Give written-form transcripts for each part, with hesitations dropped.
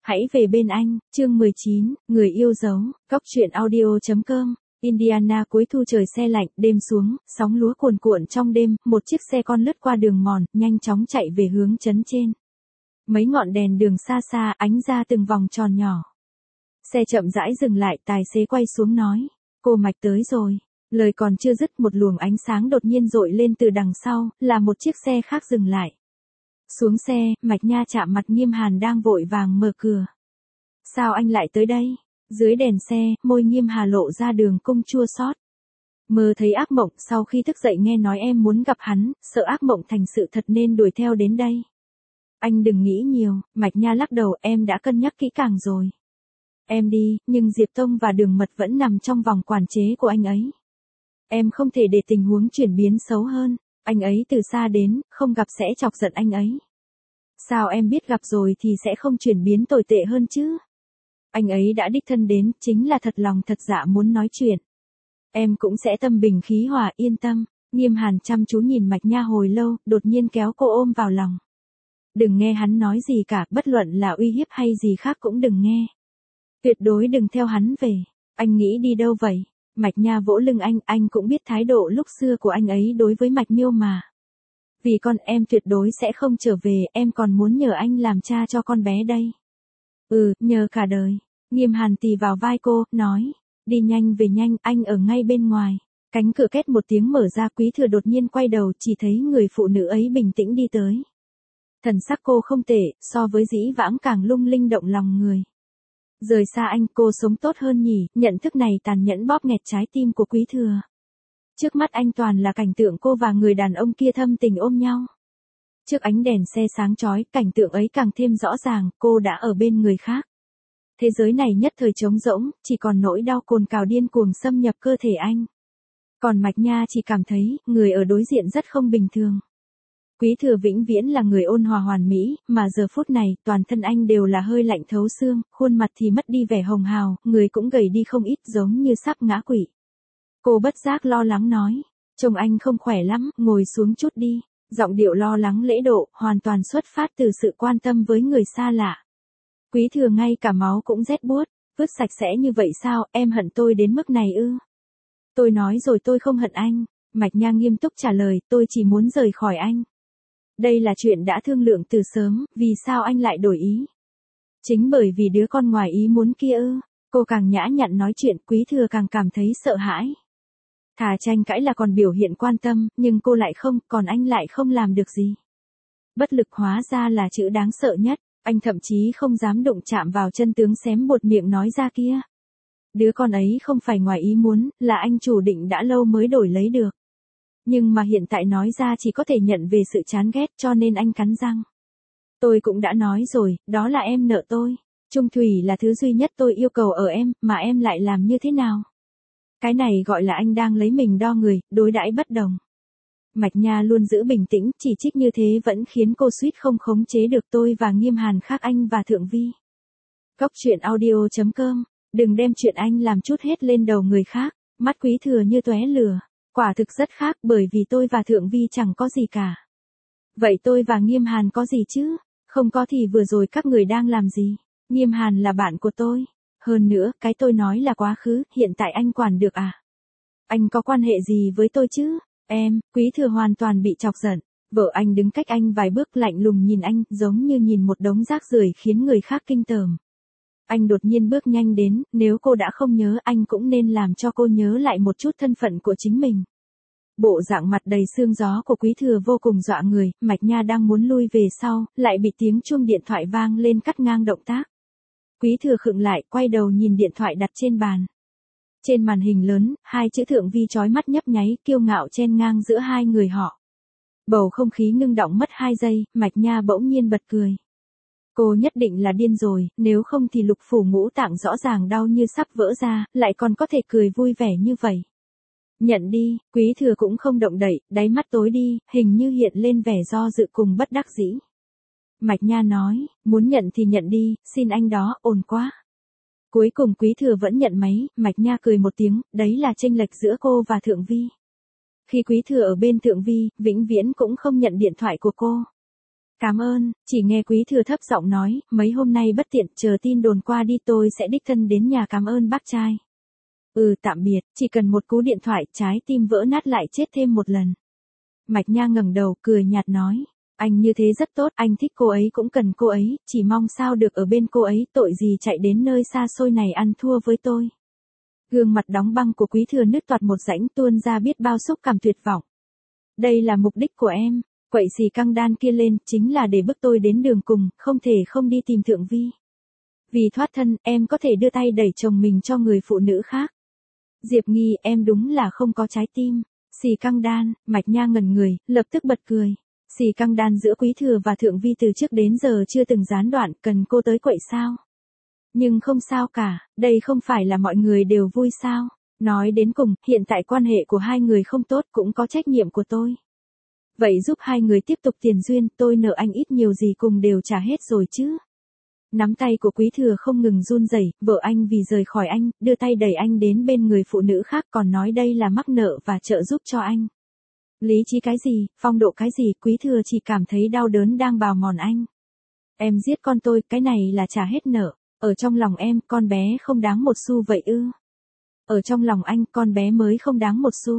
Hãy về bên anh, chương 19, người yêu dấu, góc truyện audio.com. Indiana cuối thu trời se lạnh, đêm xuống, sóng lúa cuồn cuộn trong đêm, một chiếc xe con lướt qua đường mòn, nhanh chóng chạy về hướng trấn trên. Mấy ngọn đèn đường xa xa ánh ra từng vòng tròn nhỏ. Xe chậm rãi dừng lại, tài xế quay xuống nói, cô Mạch tới rồi. Lời còn chưa dứt, một luồng ánh sáng đột nhiên dội lên từ đằng sau, là một chiếc xe khác dừng lại. Xuống xe, Mạch Nha chạm mặt Nghiêm Hàn đang vội vàng mở cửa. Sao anh lại tới đây? Dưới đèn xe, môi Nghiêm Hà lộ ra đường cong chua xót. Mơ thấy ác mộng, sau khi thức dậy nghe nói em muốn gặp hắn, sợ ác mộng thành sự thật nên đuổi theo đến đây. Anh đừng nghĩ nhiều, Mạch Nha lắc đầu, em đã cân nhắc kỹ càng rồi. Em đi, nhưng Diệp Tông và Đường Mật vẫn nằm trong vòng quản chế của anh ấy. Em không thể để tình huống chuyển biến xấu hơn, anh ấy từ xa đến, không gặp sẽ chọc giận anh ấy. Sao em biết gặp rồi thì sẽ không chuyển biến tồi tệ hơn chứ? Anh ấy đã đích thân đến, chính là thật lòng thật dạ muốn nói chuyện. Em cũng sẽ tâm bình khí hòa, yên tâm. Nghiêm Hàn chăm chú nhìn Mạch Nha hồi lâu, đột nhiên kéo cô ôm vào lòng. Đừng nghe hắn nói gì cả, bất luận là uy hiếp hay gì khác cũng đừng nghe. Tuyệt đối đừng theo hắn về. Anh nghĩ đi đâu vậy? Mạch Nha vỗ lưng anh cũng biết thái độ lúc xưa của anh ấy đối với Mạch Miêu mà. Vì con em tuyệt đối sẽ không trở về, em còn muốn nhờ anh làm cha cho con bé đây. Nhờ cả đời. Nghiêm Hàn tì vào vai cô, nói, đi nhanh về nhanh, anh ở ngay bên ngoài. Cánh cửa két một tiếng mở ra, Quý Thừa đột nhiên quay đầu, chỉ thấy người phụ nữ ấy bình tĩnh đi tới. Thần sắc cô không tệ, so với dĩ vãng càng lung linh động lòng người. Rời xa anh, cô sống tốt hơn nhỉ, nhận thức này tàn nhẫn bóp nghẹt trái tim của Quý Thừa. Trước mắt anh toàn là cảnh tượng cô và người đàn ông kia thâm tình ôm nhau. Trước ánh đèn xe sáng chói, cảnh tượng ấy càng thêm rõ ràng, cô đã ở bên người khác. Thế giới này nhất thời trống rỗng, chỉ còn nỗi đau cồn cào điên cuồng xâm nhập cơ thể anh. Còn Mạch Nha chỉ cảm thấy, người ở đối diện rất không bình thường. Quý Thừa vĩnh viễn là người ôn hòa hoàn mỹ, mà giờ phút này, toàn thân anh đều là hơi lạnh thấu xương, khuôn mặt thì mất đi vẻ hồng hào, người cũng gầy đi không ít, giống như sắp ngã quỵ. Cô bất giác lo lắng nói, trông anh không khỏe lắm, ngồi xuống chút đi. Giọng điệu lo lắng lễ độ, hoàn toàn xuất phát từ sự quan tâm với người xa lạ. Quý Thừa ngay cả máu cũng rét buốt, vứt sạch sẽ như vậy sao, em hận tôi đến mức này ư? Tôi nói rồi tôi không hận anh. Mạch Nha nghiêm túc trả lời, tôi chỉ muốn rời khỏi anh. Đây là chuyện đã thương lượng từ sớm, vì sao anh lại đổi ý? Chính bởi vì đứa con ngoài ý muốn kia ư? Cô càng nhã nhặn nói chuyện, Quý Thừa càng cảm thấy sợ hãi. Thà tranh cãi là còn biểu hiện quan tâm, nhưng cô lại không, còn anh lại không làm được gì. Bất lực hóa ra là chữ đáng sợ nhất, anh thậm chí không dám đụng chạm vào chân tướng xém buột miệng nói ra kia. Đứa con ấy không phải ngoài ý muốn, là anh chủ định đã lâu mới đổi lấy được. Nhưng mà hiện tại nói ra chỉ có thể nhận về sự chán ghét, cho nên anh cắn răng. Tôi cũng đã nói rồi, đó là em nợ tôi. Trung thủy là thứ duy nhất tôi yêu cầu ở em, mà em lại làm như thế nào? Cái này gọi là anh đang lấy mình đo người, đối đãi bất đồng. Mạch Nha luôn giữ bình tĩnh, chỉ trích như thế vẫn khiến cô suýt không khống chế được. Tôi và Nghiêm Hàn khác anh và Thượng Vi. Góc truyện audio.com. Đừng đem chuyện anh làm chút hết lên đầu người khác. Mắt Quý Thừa như tóe lửa. Quả thực rất khác, bởi vì tôi và Thượng Vi chẳng có gì cả. Vậy tôi và Nghiêm Hàn có gì chứ? Không có thì vừa rồi các người đang làm gì? Nghiêm Hàn là bạn của tôi. Hơn nữa, cái tôi nói là quá khứ, hiện tại anh quản được à? Anh có quan hệ gì với tôi chứ? Em, Quý Thừa hoàn toàn bị chọc giận. Vợ anh đứng cách anh vài bước lạnh lùng nhìn anh, giống như nhìn một đống rác rưởi khiến người khác kinh tởm. Anh đột nhiên bước nhanh đến, nếu cô đã không nhớ anh cũng nên làm cho cô nhớ lại một chút thân phận của chính mình. Bộ dạng mặt đầy sương gió của Quý Thừa vô cùng dọa người, Mạch Nha đang muốn lui về sau, lại bị tiếng chuông điện thoại vang lên cắt ngang động tác. Quý Thừa khựng lại, quay đầu nhìn điện thoại đặt trên bàn. Trên màn hình lớn, hai chữ Thượng Vi chói mắt nhấp nháy, kiêu ngạo chen ngang giữa hai người họ. Bầu không khí ngưng động mất 2 giây, Mạch Nha bỗng nhiên bật cười. Cô nhất định là điên rồi, nếu không thì lục phủ ngũ tạng rõ ràng đau như sắp vỡ ra, lại còn có thể cười vui vẻ như vậy. Nhận đi, Quý Thừa cũng không động đậy, đáy mắt tối đi, hình như hiện lên vẻ do dự cùng bất đắc dĩ. Mạch Nha nói, muốn nhận thì nhận đi, xin anh đó, ổn quá. Cuối cùng Quý Thừa vẫn nhận máy, Mạch Nha cười một tiếng, đấy là chênh lệch giữa cô và Thượng Vi. Khi Quý Thừa ở bên Thượng Vi, vĩnh viễn cũng không nhận điện thoại của cô. Cảm ơn, chỉ nghe Quý Thừa thấp giọng nói, mấy hôm nay bất tiện, chờ tin đồn qua đi tôi sẽ đích thân đến nhà cảm ơn bác trai. Tạm biệt, chỉ cần một cú điện thoại, trái tim vỡ nát lại chết thêm một lần. Mạch Nha ngẩng đầu, cười nhạt nói, anh như thế rất tốt, anh thích cô ấy cũng cần cô ấy, chỉ mong sao được ở bên cô ấy, tội gì chạy đến nơi xa xôi này ăn thua với tôi. Gương mặt đóng băng của Quý Thừa nứt toạc một rãnh tuôn ra biết bao xúc cảm tuyệt vọng. Đây là mục đích của em, quậy xì căng đan kia lên, chính là để bức tôi đến đường cùng, không thể không đi tìm Thượng Vi. Vì thoát thân, em có thể đưa tay đẩy chồng mình cho người phụ nữ khác. Diệp Nghi, em đúng là không có trái tim. Xì căng đan, Mạch Nha ngẩn người, lập tức bật cười. Xì căng đan giữa Quý Thừa và Thượng Vi từ trước đến giờ chưa từng gián đoạn, cần cô tới quậy sao? Nhưng không sao cả, đây không phải là mọi người đều vui sao? Nói đến cùng, hiện tại quan hệ của hai người không tốt cũng có trách nhiệm của tôi. Vậy giúp hai người tiếp tục tiền duyên, tôi nợ anh ít nhiều gì cùng đều trả hết rồi chứ. Nắm tay của Quý Thừa không ngừng run rẩy, vợ anh vì rời khỏi anh, đưa tay đẩy anh đến bên người phụ nữ khác còn nói đây là mắc nợ và trợ giúp cho anh. Lý trí cái gì, phong độ cái gì, Quý Thừa chỉ cảm thấy đau đớn đang bào mòn anh. Em giết con tôi, cái này là trả hết nợ. Ở trong lòng em, con bé không đáng một xu vậy ư? Ở trong lòng anh, con bé mới không đáng một xu.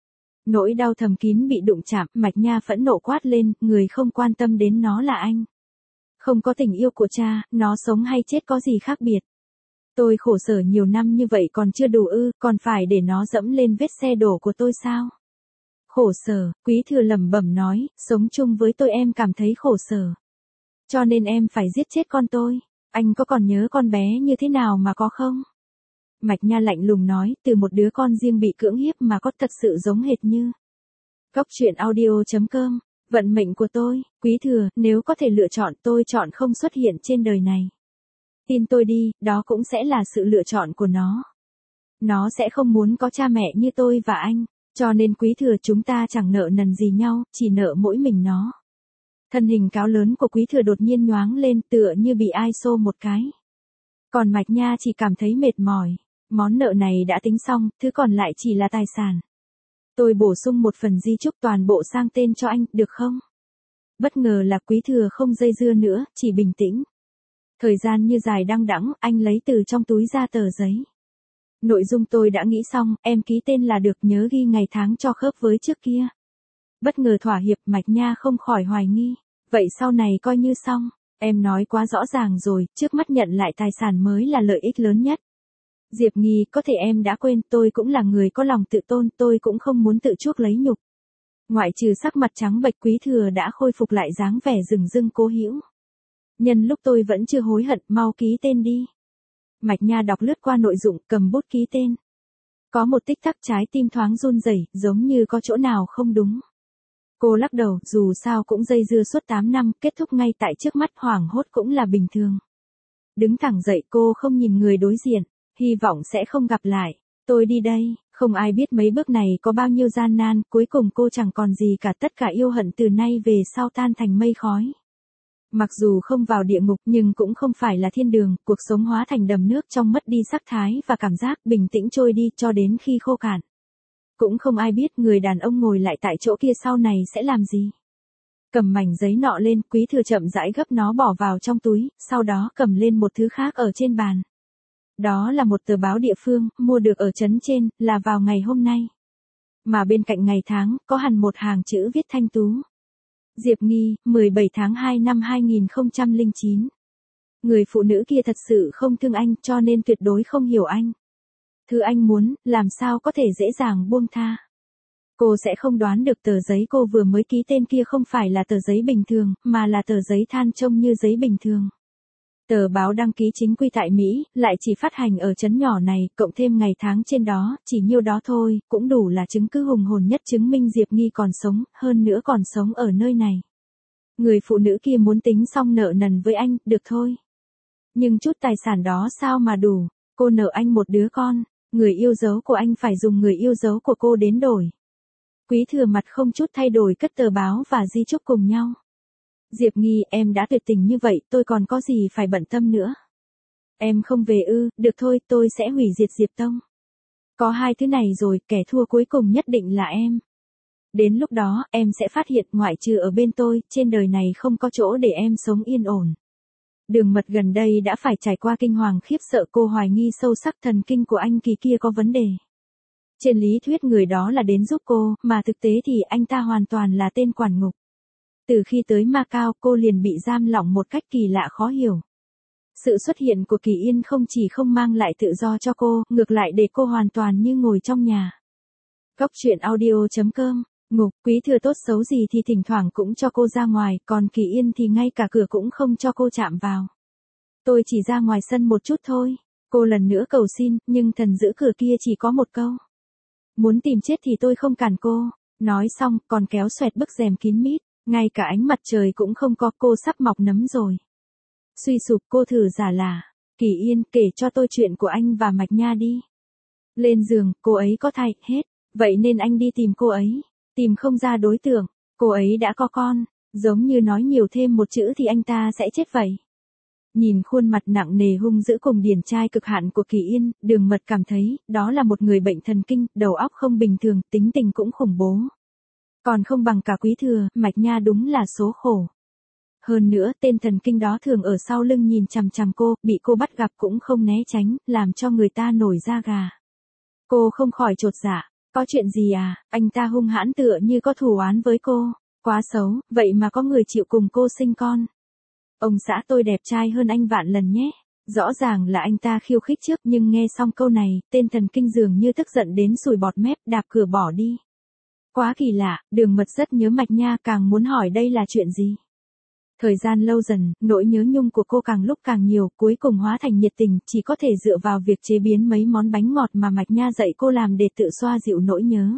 Nỗi đau thầm kín bị đụng chạm, Mạch Nha phẫn nộ quát lên, người không quan tâm đến nó là anh. Không có tình yêu của cha, nó sống hay chết có gì khác biệt. Tôi khổ sở nhiều năm như vậy còn chưa đủ ư, còn phải để nó dẫm lên vết xe đổ của tôi sao? Khổ sở, Quý Thừa lẩm bẩm nói, sống chung với tôi em cảm thấy khổ sở. Cho nên em phải giết chết con tôi. Anh có còn nhớ con bé như thế nào mà có không? Mạch Nha lạnh lùng nói, từ một đứa con riêng bị cưỡng hiếp mà có thật sự giống hệt như. Góc truyện audio.com, vận mệnh của tôi, Quý Thừa, nếu có thể lựa chọn tôi chọn không xuất hiện trên đời này. Tin tôi đi, đó cũng sẽ là sự lựa chọn của nó. Nó sẽ không muốn có cha mẹ như tôi và anh, cho nên Quý Thừa chúng ta chẳng nợ nần gì nhau, chỉ nợ mỗi mình nó. Thân hình cao lớn của Quý Thừa đột nhiên nhoáng lên tựa như bị ai xô một cái. Còn Mạch Nha chỉ cảm thấy mệt mỏi. Món nợ này đã tính xong, thứ còn lại chỉ là tài sản. Tôi bổ sung một phần di chúc toàn bộ sang tên cho anh, được không? Bất ngờ là Quý Thừa không dây dưa nữa, chỉ bình tĩnh. Thời gian như dài đăng đẵng, anh lấy từ trong túi ra tờ giấy. Nội dung tôi đã nghĩ xong, em ký tên là được, nhớ ghi ngày tháng cho khớp với trước kia. Bất ngờ thỏa hiệp, Mạch Nha không khỏi hoài nghi. Vậy sau này coi như xong, em nói quá rõ ràng rồi, trước mắt nhận lại tài sản mới là lợi ích lớn nhất. Diệp Nghi, có thể em đã quên, tôi cũng là người có lòng tự tôn, tôi cũng không muốn tự chuốc lấy nhục. Ngoại trừ sắc mặt trắng bệch, Quý Thừa đã khôi phục lại dáng vẻ rừng rưng cố hữu. Nhân lúc tôi vẫn chưa hối hận, mau ký tên đi. Mạch Nha đọc lướt qua nội dung, cầm bút ký tên. Có một tích tắc trái tim thoáng run rẩy, giống như có chỗ nào không đúng. Cô lắc đầu, dù sao cũng dây dưa suốt 8 năm, kết thúc ngay tại trước mắt, hoảng hốt cũng là bình thường. Đứng thẳng dậy, cô không nhìn người đối diện, hy vọng sẽ không gặp lại. Tôi đi đây, không ai biết mấy bước này có bao nhiêu gian nan, cuối cùng cô chẳng còn gì cả, tất cả yêu hận từ nay về sau tan thành mây khói. Mặc dù không vào địa ngục nhưng cũng không phải là thiên đường, cuộc sống hóa thành đầm nước trong mất đi sắc thái và cảm giác, bình tĩnh trôi đi cho đến khi khô cạn. Cũng không ai biết người đàn ông ngồi lại tại chỗ kia sau này sẽ làm gì. Cầm mảnh giấy nọ lên, Quý Thừa chậm rãi gấp nó bỏ vào trong túi, sau đó cầm lên một thứ khác ở trên bàn. Đó là một tờ báo địa phương, mua được ở trấn trên, là vào ngày hôm nay. Mà bên cạnh ngày tháng, có hẳn một hàng chữ viết thanh tú. Diệp Nghi, 17 tháng 2 năm 2009. Người phụ nữ kia thật sự không thương anh, cho nên tuyệt đối không hiểu anh. Thứ anh muốn, làm sao có thể dễ dàng buông tha. Cô sẽ không đoán được tờ giấy cô vừa mới ký tên kia không phải là tờ giấy bình thường, mà là tờ giấy than trông như giấy bình thường. Tờ báo đăng ký chính quy tại Mỹ, lại chỉ phát hành ở trấn nhỏ này, cộng thêm ngày tháng trên đó, chỉ nhiêu đó thôi, cũng đủ là chứng cứ hùng hồn nhất chứng minh Diệp Nghi còn sống, hơn nữa còn sống ở nơi này. Người phụ nữ kia muốn tính xong nợ nần với anh, được thôi. Nhưng chút tài sản đó sao mà đủ, cô nợ anh một đứa con, người yêu dấu của anh phải dùng người yêu dấu của cô đến đổi. Quý Thừa mặt không chút thay đổi cất tờ báo và di chúc cùng nhau. Diệp Nghi, em đã tuyệt tình như vậy, tôi còn có gì phải bận tâm nữa. Em không về ư, được thôi, tôi sẽ hủy diệt Diệp Tông. Có hai thứ này rồi, kẻ thua cuối cùng nhất định là em. Đến lúc đó, em sẽ phát hiện ngoại trừ ở bên tôi, trên đời này không có chỗ để em sống yên ổn. Đường Mật gần đây đã phải trải qua kinh hoàng khiếp sợ, cô hoài nghi sâu sắc thần kinh của anh Kỳ kia có vấn đề. Trên lý thuyết người đó là đến giúp cô, mà thực tế thì anh ta hoàn toàn là tên quản ngục. Từ khi tới Macau, cô liền bị giam lỏng một cách kỳ lạ khó hiểu. Sự xuất hiện của Kỳ Yên không chỉ không mang lại tự do cho cô, ngược lại để cô hoàn toàn như ngồi trong nhà. Góc truyện audio.com. Ngục, Quý Thừa tốt xấu gì thì thỉnh thoảng cũng cho cô ra ngoài, còn Kỳ Yên thì ngay cả cửa cũng không cho cô chạm vào. Tôi chỉ ra ngoài sân một chút thôi. Cô lần nữa cầu xin, nhưng thần giữ cửa kia chỉ có một câu. Muốn tìm chết thì tôi không cản cô. Nói xong, còn kéo xoẹt bức rèm kín mít. Ngay cả ánh mặt trời cũng không có, cô sắp mọc nấm rồi. Suy sụp cô thử giả là. Kỳ Yên, kể cho tôi chuyện của anh và Mạch Nha đi. Lên giường, cô ấy có thai, hết. Vậy nên anh đi tìm cô ấy. Tìm không ra đối tượng. Cô ấy đã có con. Giống như nói nhiều thêm một chữ thì anh ta sẽ chết vậy. Nhìn khuôn mặt nặng nề hung dữ cùng điển trai cực hạn của Kỳ Yên, Đường Mật cảm thấy, đó là một người bệnh thần kinh, đầu óc không bình thường, tính tình cũng khủng bố. Còn không bằng cả Quý Thừa, Mạch Nha đúng là số khổ. Hơn nữa, tên thần kinh đó thường ở sau lưng nhìn chằm chằm cô, bị cô bắt gặp cũng không né tránh, làm cho người ta nổi da gà. Cô không khỏi chột dạ, có chuyện gì à, anh ta hung hãn tựa như có thù oán với cô, quá xấu, vậy mà có người chịu cùng cô sinh con. Ông xã tôi đẹp trai hơn anh vạn lần nhé. Rõ ràng là anh ta khiêu khích trước, nhưng nghe xong câu này, tên thần kinh dường như tức giận đến sùi bọt mép, đạp cửa bỏ đi. Quá kỳ lạ, Đường Mật rất nhớ Mạch Nha, càng muốn hỏi đây là chuyện gì. Thời gian lâu dần, nỗi nhớ nhung của cô càng lúc càng nhiều, cuối cùng hóa thành nhiệt tình, chỉ có thể dựa vào việc chế biến mấy món bánh ngọt mà Mạch Nha dạy cô làm để tự xoa dịu nỗi nhớ.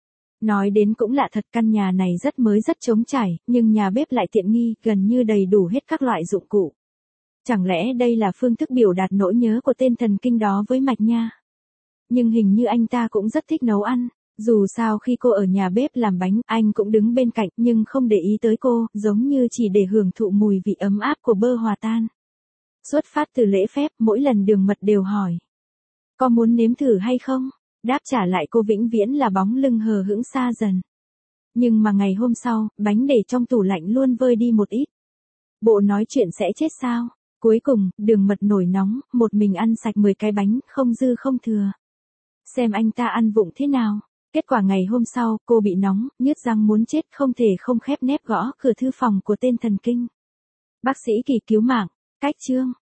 Nói đến cũng lạ thật, căn nhà này rất mới rất trống trải, nhưng nhà bếp lại tiện nghi, gần như đầy đủ hết các loại dụng cụ. Chẳng lẽ đây là phương thức biểu đạt nỗi nhớ của tên thần kinh đó với Mạch Nha? Nhưng hình như anh ta cũng rất thích nấu ăn. Dù sao khi cô ở nhà bếp làm bánh, anh cũng đứng bên cạnh nhưng không để ý tới cô, giống như chỉ để hưởng thụ mùi vị ấm áp của bơ hòa tan. Xuất phát từ lễ phép, mỗi lần Đường Mật đều hỏi. Có muốn nếm thử hay không? Đáp trả lại cô vĩnh viễn là bóng lưng hờ hững xa dần. Nhưng mà ngày hôm sau, bánh để trong tủ lạnh luôn vơi đi một ít. Bộ nói chuyện sẽ chết sao? Cuối cùng, Đường Mật nổi nóng, một mình ăn sạch 10 cái bánh, không dư không thừa. Xem anh ta ăn vụng thế nào. Kết quả ngày hôm sau, cô bị nóng, nhức răng muốn chết, không thể không khép nép gõ cửa thư phòng của tên thần kinh. Bác sĩ Kỳ cứu mạng. Cách chương.